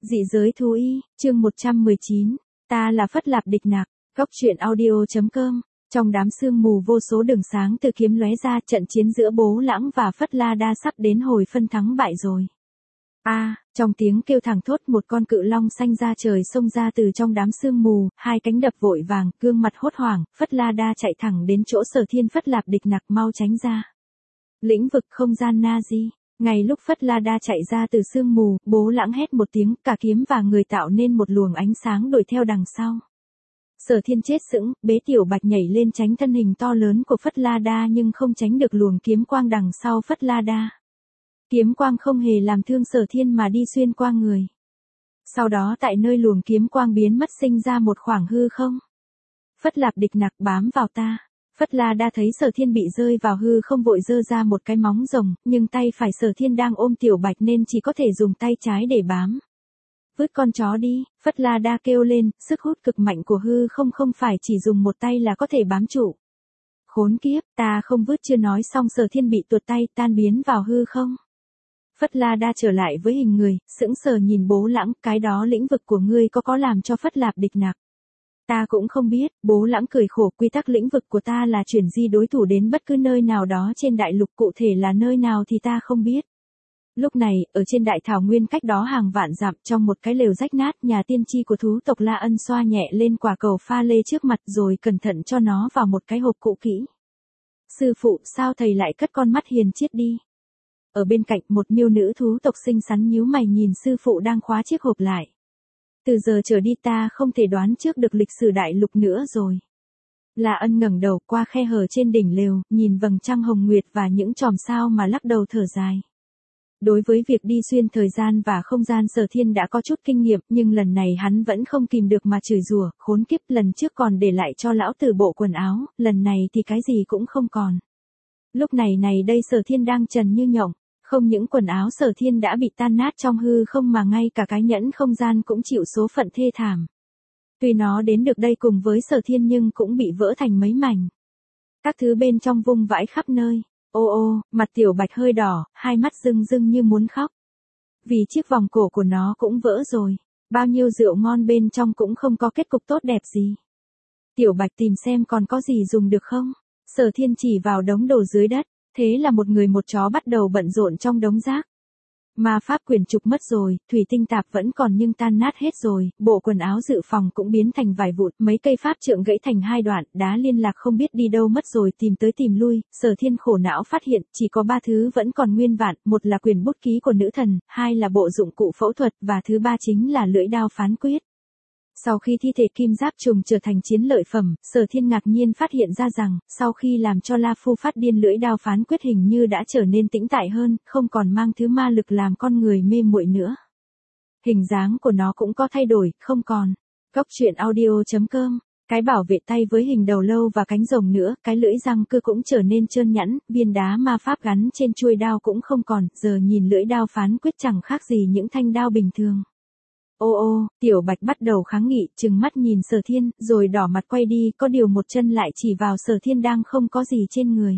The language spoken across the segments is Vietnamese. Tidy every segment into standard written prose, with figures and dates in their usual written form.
Dị giới thú y, chương 119. Ta là Phất Lạp Địch Nặc. Góc truyện audio.com. Trong đám sương mù vô số đường sáng từ kiếm lóe ra, trận chiến giữa Bố Lãng và Phất La Đa sắp đến hồi phân thắng bại rồi. Trong tiếng kêu thẳng thốt, một con cự long xanh ra trời xông ra từ trong đám sương mù, hai cánh đập vội vàng, gương mặt hốt hoảng. Phất La Đa chạy thẳng đến chỗ Sở Thiên. Phất Lạp Địch Nặc, mau tránh ra. Lĩnh vực không gian Na-di. Ngay lúc Phất La Đa chạy ra từ sương mù, Bố Lãng hét một tiếng, cả kiếm và người tạo nên một luồng ánh sáng đuổi theo đằng sau. Sở Thiên chết sững, Bế Tiểu Bạch nhảy lên tránh thân hình to lớn của Phất La Đa nhưng không tránh được luồng kiếm quang đằng sau Phất La Đa. Kiếm quang không hề làm thương Sở Thiên mà đi xuyên qua người. Sau đó tại nơi luồng kiếm quang biến mất sinh ra một khoảng hư không. Phất Lạp Địch Nặc, bám vào ta. Phất La Đa thấy Sở Thiên bị rơi vào hư không vội giơ ra một cái móng rồng, nhưng tay phải Sở Thiên đang ôm Tiểu Bạch nên chỉ có thể dùng tay trái để bám. Vứt con chó đi, Phất La Đa kêu lên, sức hút cực mạnh của hư không phải chỉ dùng một tay là có thể bám trụ. Khốn kiếp, ta không vứt. Chưa nói xong Sở Thiên bị tuột tay, tan biến vào hư không. Phất La Đa trở lại với hình người, sững sờ nhìn Bố Lãng, cái đó lĩnh vực của ngươi có làm cho Phất Lạp Địch Nặc? Ta cũng không biết. Bố Lãng cười khổ, quy tắc lĩnh vực của ta là chuyển di đối thủ đến bất cứ nơi nào đó trên đại lục, cụ thể là nơi nào thì ta không biết. Lúc này, ở trên đại thảo nguyên cách đó hàng vạn dặm, trong một cái lều rách nát, nhà tiên tri của thú tộc La Ân xoa nhẹ lên quả cầu pha lê trước mặt rồi cẩn thận cho nó vào một cái hộp cũ kỹ. Sư phụ, sao thầy lại cất con mắt hiền triết đi? Ở bên cạnh, một miêu nữ thú tộc xinh xắn nhíu mày nhìn sư phụ đang khóa chiếc hộp lại. Từ giờ trở đi ta không thể đoán trước được lịch sử đại lục nữa rồi. La Ân ngẩng đầu qua khe hở trên đỉnh lều, nhìn vầng trăng hồng nguyệt và những chòm sao mà lắc đầu thở dài. Đối với việc đi xuyên thời gian và không gian Sở Thiên đã có chút kinh nghiệm, nhưng lần này hắn vẫn không kìm được mà chửi rủa, khốn kiếp, lần trước còn để lại cho lão tử bộ quần áo, lần này thì cái gì cũng không còn. Lúc này đây Sở Thiên đang trần như nhộng. Không những quần áo Sở Thiên đã bị tan nát trong hư không mà ngay cả cái nhẫn không gian cũng chịu số phận thê thảm. Tuy nó đến được đây cùng với Sở Thiên nhưng cũng bị vỡ thành mấy mảnh. Các thứ bên trong vung vãi khắp nơi. Ô, mặt Tiểu Bạch hơi đỏ, hai mắt rưng rưng như muốn khóc. Vì chiếc vòng cổ của nó cũng vỡ rồi. Bao nhiêu rượu ngon bên trong cũng không có kết cục tốt đẹp gì. Tiểu Bạch tìm xem còn có gì dùng được không? Sở Thiên chỉ vào đống đồ dưới đất. Thế là một người một chó bắt đầu bận rộn trong đống rác. Ma pháp quyển trục mất rồi, thủy tinh tạp vẫn còn nhưng tan nát hết rồi, bộ quần áo dự phòng cũng biến thành vài vụn, mấy cây pháp trượng gãy thành hai đoạn, đá liên lạc không biết đi đâu mất rồi, tìm tới tìm lui, Sở Thiên khổ não phát hiện, chỉ có 3 thứ vẫn còn nguyên vạn, một là quyển bút ký của nữ thần, 2 là bộ dụng cụ phẫu thuật, và thứ 3 chính là lưỡi đao phán quyết. Sau khi thi thể kim giáp trùng trở thành chiến lợi phẩm, Sở Thiên ngạc nhiên phát hiện ra rằng, sau khi làm cho La Phu phát điên, lưỡi đao phán quyết hình như đã trở nên tĩnh tại hơn, không còn mang thứ ma lực làm con người mê muội nữa. Hình dáng của nó cũng có thay đổi, không còn. Góc truyện audio.com. Cái bảo vệ tay với hình đầu lâu và cánh rồng nữa, cái lưỡi răng cưa cũng trở nên trơn nhẵn, viên đá ma pháp gắn trên chuôi đao cũng không còn, giờ nhìn lưỡi đao phán quyết chẳng khác gì những thanh đao bình thường. Ô, Tiểu Bạch bắt đầu kháng nghị, trừng mắt nhìn Sở Thiên, rồi đỏ mặt quay đi, có điều một chân lại chỉ vào Sở Thiên đang không có gì trên người.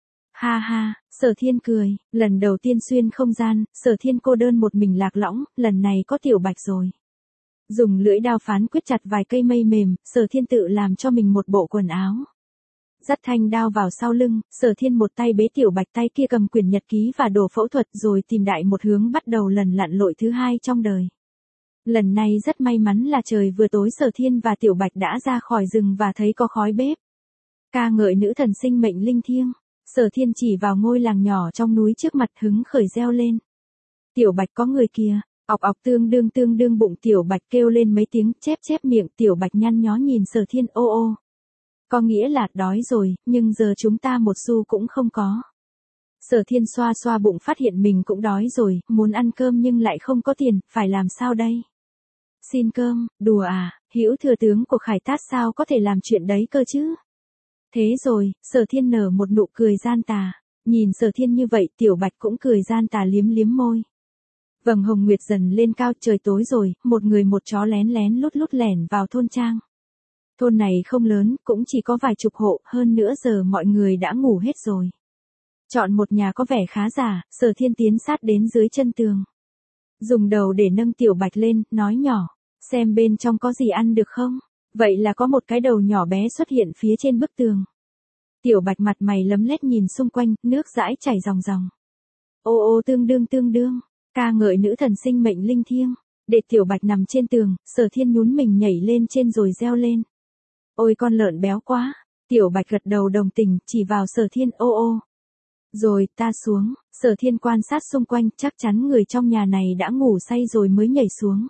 Ha, Sở Thiên cười, lần đầu tiên xuyên không gian, Sở Thiên cô đơn một mình lạc lõng, lần này có Tiểu Bạch rồi. Dùng lưỡi đao phán quyết chặt vài cây mây mềm, Sở Thiên tự làm cho mình một bộ quần áo. Dắt thanh đao vào sau lưng, Sở Thiên một tay bế Tiểu Bạch, tay kia cầm quyển nhật ký và đồ phẫu thuật rồi tìm đại một hướng bắt đầu lần lặn lội thứ 2 trong đời. Lần này rất may mắn là trời vừa tối, Sở Thiên và Tiểu Bạch đã ra khỏi rừng và thấy có khói bếp. Ca ngợi nữ thần sinh mệnh linh thiêng, Sở Thiên chỉ vào ngôi làng nhỏ trong núi trước mặt hứng khởi reo lên. Tiểu Bạch, có người kìa, ọc tương đương bụng Tiểu Bạch kêu lên mấy tiếng, chép miệng. Tiểu Bạch nhăn nhó nhìn Sở Thiên, ô. Có nghĩa là đói rồi, nhưng giờ chúng ta một xu cũng không có. Sở Thiên xoa bụng phát hiện mình cũng đói rồi, muốn ăn cơm nhưng lại không có tiền, phải làm sao đây? Xin cơm, đùa à, hữu thừa tướng của Khải Tát sao có thể làm chuyện đấy cơ chứ? Thế rồi, Sở Thiên nở một nụ cười gian tà, nhìn Sở Thiên như vậy, Tiểu Bạch cũng cười gian tà liếm môi. Vầng hồng nguyệt dần lên cao, trời tối rồi, một người một chó lén lút lẻn vào thôn trang. Thôn này không lớn, cũng chỉ có vài chục hộ, hơn nữa giờ mọi người đã ngủ hết rồi. Chọn một nhà có vẻ khá giả, Sở Thiên tiến sát đến dưới chân tường. dùng đầu để nâng Tiểu Bạch lên, nói nhỏ, xem bên trong có gì ăn được không? Vậy là có một cái đầu nhỏ bé xuất hiện phía trên bức tường. Tiểu Bạch mặt mày lấm lét nhìn xung quanh, nước dãi chảy ròng ròng. Ô ô tương đương, ca ngợi nữ thần sinh mệnh linh thiêng. Để Tiểu Bạch nằm trên tường, Sở Thiên nhún mình nhảy lên trên rồi reo lên. Ôi con lợn béo quá. Tiểu Bạch gật đầu đồng tình, chỉ vào Sở Thiên, ô ô. Rồi, ta xuống. Sở Thiên quan sát xung quanh, chắc chắn người trong nhà này đã ngủ say rồi mới nhảy xuống.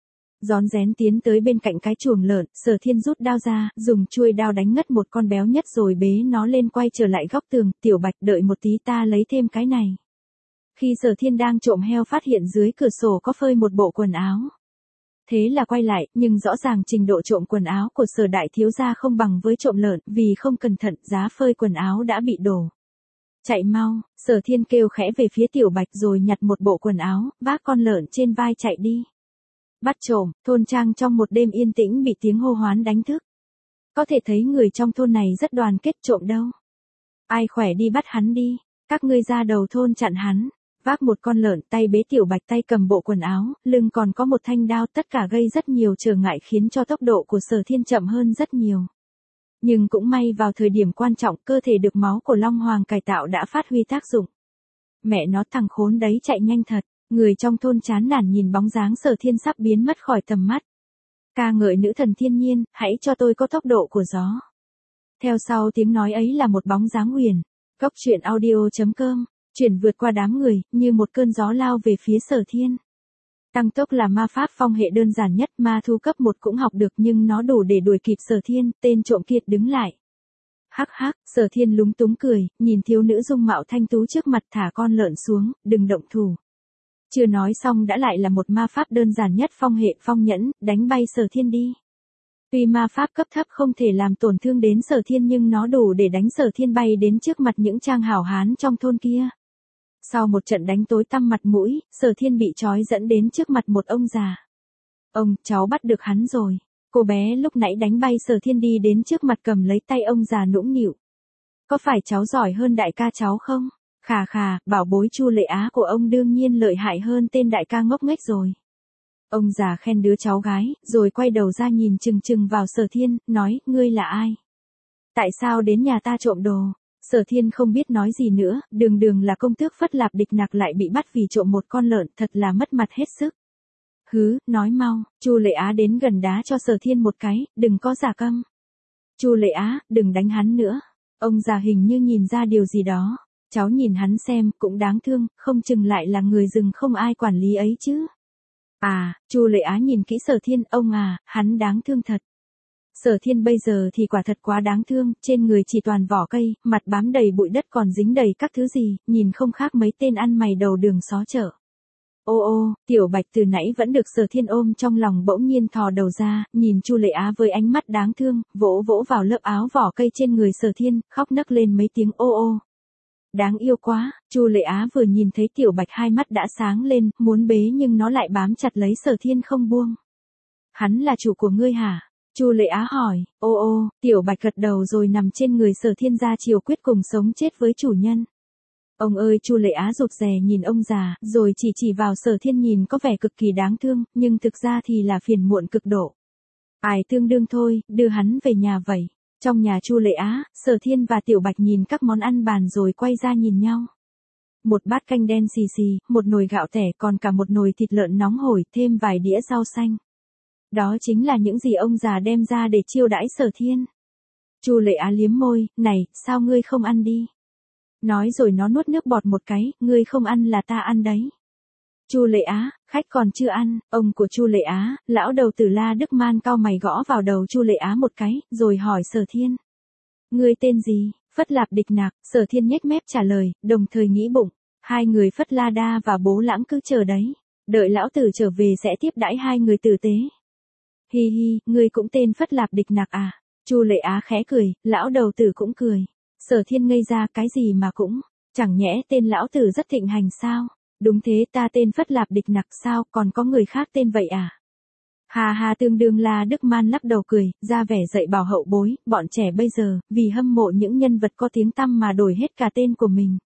Rón rén tiến tới bên cạnh cái chuồng lợn, Sở Thiên rút đao ra, dùng chuôi đao đánh ngất một con béo nhất rồi bế nó lên quay trở lại góc tường. Tiểu Bạch, đợi một tí, ta lấy thêm cái này. Khi Sở Thiên đang trộm heo phát hiện dưới cửa sổ có phơi một bộ quần áo. Thế là quay lại, nhưng rõ ràng trình độ trộm quần áo của Sở đại thiếu gia không bằng với trộm lợn, vì không cẩn thận, giá phơi quần áo đã bị đổ. Chạy mau, Sở Thiên kêu khẽ về phía Tiểu Bạch rồi nhặt một bộ quần áo, vác con lợn trên vai chạy đi. Bắt trộm, thôn trang trong một đêm yên tĩnh bị tiếng hô hoán đánh thức. Có thể thấy người trong thôn này rất đoàn kết. Trộm đâu? Ai khỏe đi bắt hắn đi, các ngươi ra đầu thôn chặn hắn. Vác một con lợn, tay bế Tiểu Bạch, tay cầm bộ quần áo, lưng còn có một thanh đao, tất cả gây rất nhiều trở ngại khiến cho tốc độ của Sở Thiên chậm hơn rất nhiều. Nhưng cũng may vào thời điểm quan trọng, cơ thể được máu của Long Hoàng cải tạo đã phát huy tác dụng. Mẹ nó, thằng khốn đấy chạy nhanh thật. Người trong thôn chán nản nhìn bóng dáng Sở Thiên sắp biến mất khỏi tầm mắt. Ca ngợi nữ thần thiên nhiên, hãy cho tôi có tốc độ của gió. Theo sau tiếng nói ấy là một bóng dáng huyền. Góc truyện audio.com, chuyển vượt qua đám người, như một cơn gió lao về phía Sở Thiên. Tăng tốc là ma pháp phong hệ đơn giản nhất, ma thu cấp 1 cũng học được nhưng nó đủ để đuổi kịp Sở Thiên. Tên trộm kia đứng lại. Hắc hắc, Sở Thiên lúng túng cười, nhìn thiếu nữ dung mạo thanh tú trước mặt, thả con lợn xuống, đừng động thủ. Chưa nói xong đã lại là một ma pháp đơn giản nhất phong hệ phong nhẫn, đánh bay Sở Thiên đi. Tuy ma pháp cấp thấp không thể làm tổn thương đến Sở Thiên nhưng nó đủ để đánh Sở Thiên bay đến trước mặt những trang hảo hán trong thôn kia. Sau một trận đánh tối tăm mặt mũi, Sở Thiên bị trói dẫn đến trước mặt một ông già. Ông, cháu bắt được hắn rồi. Cô bé lúc nãy đánh bay Sở Thiên đi đến trước mặt cầm lấy tay ông già nũng nịu. Có phải cháu giỏi hơn đại ca cháu không? Khà khà, bảo bối Chu Lệ Á của ông đương nhiên lợi hại hơn tên đại ca ngốc nghếch rồi. Ông già khen đứa cháu gái, rồi quay đầu ra nhìn chừng chừng vào Sở Thiên, nói, ngươi là ai? Tại sao đến nhà ta trộm đồ? Sở Thiên không biết nói gì nữa, đường đường là công tước Phất Lạp Địch Nặc lại bị bắt vì trộm một con lợn, thật là mất mặt hết sức. Hứ, nói mau. Chu Lệ Á đến gần đá cho Sở Thiên một cái, đừng có giả câm. Chu Lệ Á, đừng đánh hắn nữa. Ông già hình như nhìn ra điều gì đó. Cháu nhìn hắn xem, cũng đáng thương, không chừng lại là người rừng không ai quản lý ấy chứ. À, Chu Lệ Á nhìn kỹ Sở Thiên, ông à, hắn đáng thương thật. Sở Thiên bây giờ thì quả thật quá đáng thương, trên người chỉ toàn vỏ cây, mặt bám đầy bụi đất còn dính đầy các thứ gì, nhìn không khác mấy tên ăn mày đầu đường xó chợ. Ô ô, Tiểu Bạch từ nãy vẫn được Sở Thiên ôm trong lòng bỗng nhiên thò đầu ra, nhìn Chu Lệ Á với ánh mắt đáng thương, vỗ vỗ vào lớp áo vỏ cây trên người Sở Thiên, khóc nấc lên mấy tiếng ô ô. Đáng yêu quá, Chu Lệ Á vừa nhìn thấy Tiểu Bạch hai mắt đã sáng lên, muốn bế nhưng nó lại bám chặt lấy Sở Thiên không buông. Hắn là chủ của ngươi hả? Chu Lệ Á hỏi. Ô ô, Tiểu Bạch gật đầu rồi nằm trên người Sở Thiên ra chiều quyết cùng sống chết với chủ nhân. Ông ơi, Chu Lệ Á rụt rè nhìn ông già, rồi chỉ vào Sở Thiên nhìn có vẻ cực kỳ đáng thương, nhưng thực ra thì là phiền muộn cực độ. Ai tương đương thôi, đưa hắn về nhà vậy. Trong nhà Chu Lệ Á, Sở Thiên và Tiểu Bạch nhìn các món ăn bàn rồi quay ra nhìn nhau. Một bát canh đen xì xì, một nồi gạo tẻ, còn cả một nồi thịt lợn nóng hổi, thêm vài đĩa rau xanh. Đó chính là những gì ông già đem ra để chiêu đãi Sở Thiên. Chu Lệ Á liếm môi, này, sao ngươi không ăn đi? Nói rồi nó nuốt nước bọt một cái, ngươi không ăn là ta ăn đấy. Chu Lệ Á, khách còn chưa ăn. Ông của Chu Lệ Á, lão đầu tử La Đức Man cau mày gõ vào đầu Chu Lệ Á một cái, rồi hỏi Sở Thiên. Ngươi tên gì? Phất Lạp Địch Nặc. Sở Thiên nhếch mép trả lời, đồng thời nghĩ bụng, hai người Phất La Đa và Bố Lãng cứ chờ đấy, đợi lão tử trở về sẽ tiếp đãi hai người tử tế. Hi hi, ngươi cũng tên Phất Lạp Địch Nặc à? Chu Lệ Á khẽ cười, lão đầu tử cũng cười. Sở Thiên ngây ra, cái gì mà cũng, chẳng nhẽ tên lão tử rất thịnh hành sao? Đúng thế, ta tên Phất Lạp Địch Nặc sao, còn có người khác tên vậy à? Hà hà, tương đương La Đức Man lắc đầu cười, ra vẻ dạy bảo hậu bối, bọn trẻ bây giờ, vì hâm mộ những nhân vật có tiếng tăm mà đổi hết cả tên của mình.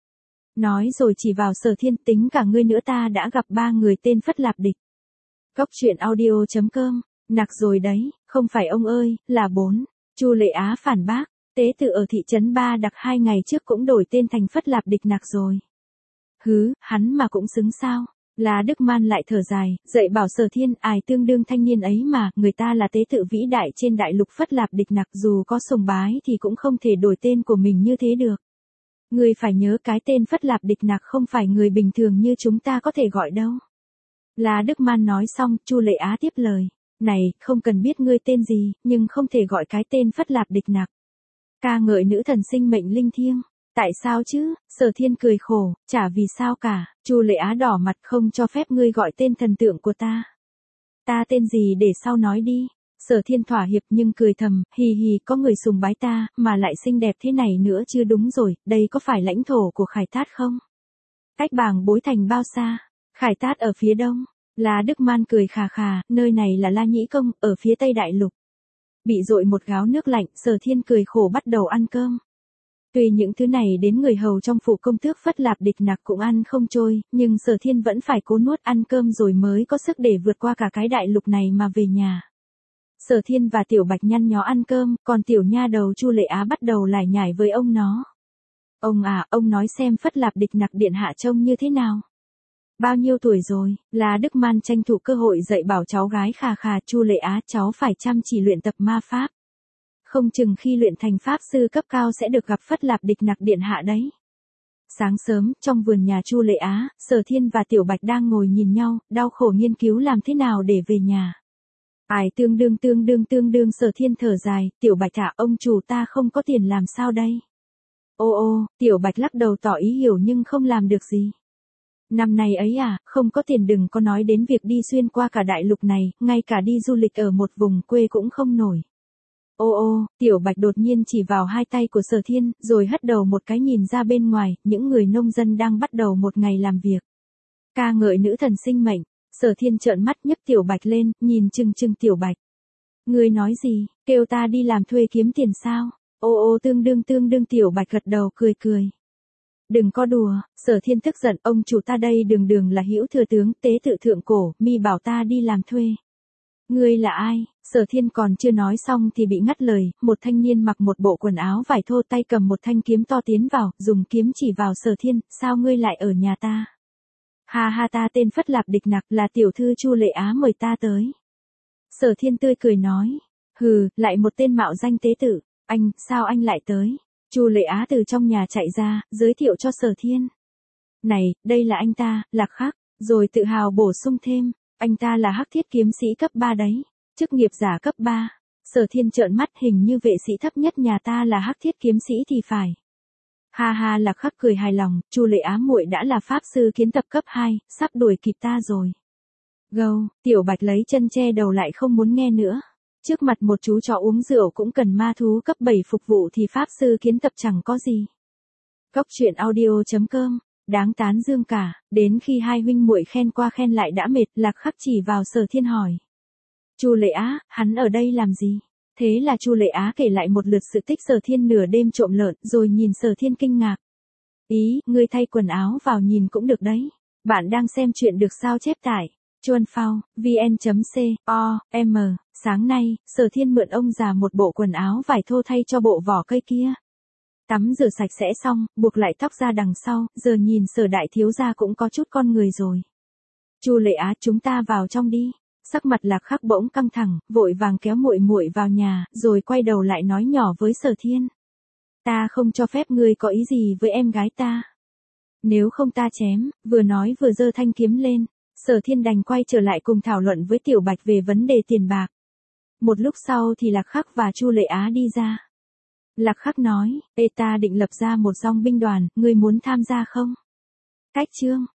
Nói rồi chỉ vào Sở Thiên, tính cả ngươi nữa ta đã gặp 3 người tên Phất Lạp Địch. Góc truyện audio.com, nặc rồi đấy, không phải ông ơi, là 4. Chu Lệ Á phản bác, tế tự ở thị trấn Ba Đặc 2 ngày trước cũng đổi tên thành Phất Lạp Địch nặc rồi. Hứ, hắn mà cũng xứng sao? Là Đức Man lại thở dài, dạy bảo Sở Thiên, ai tương đương thanh niên ấy mà, người ta là tế tự vĩ đại trên đại lục Phất Lạp Địch nặc, dù có sùng bái thì cũng không thể đổi tên của mình như thế được. Ngươi phải nhớ cái tên Phất Lạp Địch nặc không phải người bình thường như chúng ta có thể gọi đâu. Là Đức Man nói xong, Chu Lệ Á tiếp lời. Này, không cần biết ngươi tên gì, nhưng không thể gọi cái tên Phất Lạp Địch nặc. Ca ngợi nữ thần sinh mệnh linh thiêng. Tại sao chứ? Sở Thiên cười khổ, chả vì sao cả. Chu Lệ Á đỏ mặt, không cho phép ngươi gọi tên thần tượng của ta. Ta tên gì để sau nói đi. Sở Thiên thỏa hiệp nhưng cười thầm, hì hì, có người sùng bái ta, mà lại xinh đẹp thế này nữa chưa đúng rồi, đây có phải lãnh thổ của Khải Tát không? Cách Bàng Bối Thành bao xa? Khải Tát ở phía đông. Là Đức Man cười khà khà, nơi này là La Nhĩ Công, ở phía tây đại lục. Bị dội một gáo nước lạnh, Sở Thiên cười khổ bắt đầu ăn cơm. Tuy những thứ này đến người hầu trong phủ công tước Phất Lạp Địch nặc cũng ăn không trôi, nhưng Sở Thiên vẫn phải cố nuốt ăn cơm rồi mới có sức để vượt qua cả cái đại lục này mà về nhà. Sở Thiên và Tiểu Bạch nhăn nhó ăn cơm, còn tiểu nha đầu Chu Lệ Á bắt đầu lải nhải với ông nó. Ông à, ông nói xem Phất Lạp Địch nặc điện hạ trông như thế nào? Bao nhiêu tuổi rồi? Là Đức Man tranh thủ cơ hội dạy bảo cháu gái khà khà, Chu Lệ Á, cháu phải chăm chỉ luyện tập ma pháp. Không chừng khi luyện thành pháp sư cấp cao sẽ được gặp Phất Lạp Địch nặc điện hạ đấy. Sáng sớm, trong vườn nhà Chu Lệ Á, Sở Thiên và Tiểu Bạch đang ngồi nhìn nhau, đau khổ nghiên cứu làm thế nào để về nhà. Ai tương đương Sở Thiên thở dài, Tiểu Bạch ạ, ông chủ ta không có tiền làm sao đây? Ô, Tiểu Bạch lắc đầu tỏ ý hiểu nhưng không làm được gì. Năm nay ấy à, không có tiền đừng có nói đến việc đi xuyên qua cả đại lục này, ngay cả đi du lịch ở một vùng quê cũng không nổi. Ô, Tiểu Bạch đột nhiên chỉ vào hai tay của Sở Thiên, rồi hất đầu một cái nhìn ra bên ngoài, những người nông dân đang bắt đầu một ngày làm việc. Ca ngợi nữ thần sinh mệnh, Sở Thiên trợn mắt nhấc Tiểu Bạch lên, nhìn chừng Tiểu Bạch. Ngươi nói gì, kêu ta đi làm thuê kiếm tiền sao? Ô, tương đương Tiểu Bạch gật đầu cười. Đừng có đùa, Sở Thiên tức giận, ông chủ ta đây đường là hữu thừa tướng, tế tự thượng cổ, mi bảo ta đi làm thuê. Ngươi là ai? Sở Thiên còn chưa nói xong thì bị ngắt lời, một thanh niên mặc một bộ quần áo vải thô tay cầm một thanh kiếm to tiến vào, dùng kiếm chỉ vào Sở Thiên, sao ngươi lại ở nhà ta? Ha ta tên Phất Lạp Địch nặc, là tiểu thư Chu Lệ Á mời ta tới. Sở Thiên tươi cười nói, hừ, lại một tên mạo danh tế tự, sao anh lại tới? Chu Lệ Á từ trong nhà chạy ra, giới thiệu cho Sở Thiên. Này, đây là anh ta, Lạc Khắc, rồi tự hào bổ sung thêm, anh ta là Hắc Thiết kiếm sĩ cấp 3 đấy, chức nghiệp giả cấp 3. Sở Thiên trợn mắt, hình như vệ sĩ thấp nhất nhà ta là Hắc Thiết kiếm sĩ thì phải. Ha, Lạc Khắc cười hài lòng, Chu Lệ Á muội đã là pháp sư kiến tập cấp 2, sắp đuổi kịp ta rồi. Gâu, Tiểu Bạch lấy chân che đầu lại không muốn nghe nữa. Trước mặt một chú chó uống rượu cũng cần ma thú cấp 7 phục vụ thì pháp sư kiến tập chẳng có gì. Góc truyện audio.com, đáng tán dương cả, đến khi hai huynh muội khen qua khen lại đã mệt, Lạc Khắc chỉ vào Sở Thiên hỏi. Chu Lệ Á, hắn ở đây làm gì? Thế là Chu Lệ Á kể lại một lượt sự tích Sở Thiên nửa đêm trộm lợn, rồi nhìn Sở Thiên kinh ngạc. Ý, ngươi thay quần áo vào nhìn cũng được đấy. Bạn đang xem chuyện được sao chép tải. Chuan Phao, vn.com, sáng nay, Sở Thiên mượn ông già một bộ quần áo vải thô thay cho bộ vỏ cây kia. Tắm rửa sạch sẽ xong, buộc lại tóc ra đằng sau, giờ nhìn Sở đại thiếu gia cũng có chút con người rồi. Chu Lệ Á, chúng ta vào trong đi. Sắc mặt Lạc Khắc bỗng căng thẳng, vội vàng kéo muội vào nhà, rồi quay đầu lại nói nhỏ với Sở Thiên. Ta không cho phép ngươi có ý gì với em gái ta. Nếu không ta chém, vừa nói vừa giơ thanh kiếm lên. Sở Thiên đành quay trở lại cùng thảo luận với Tiểu Bạch về vấn đề tiền bạc. Một lúc sau thì Lạc Khắc và Chu Lệ Á đi ra. Lạc Khắc nói, ta định lập ra một dòng binh đoàn, ngươi muốn tham gia không? Cách chương.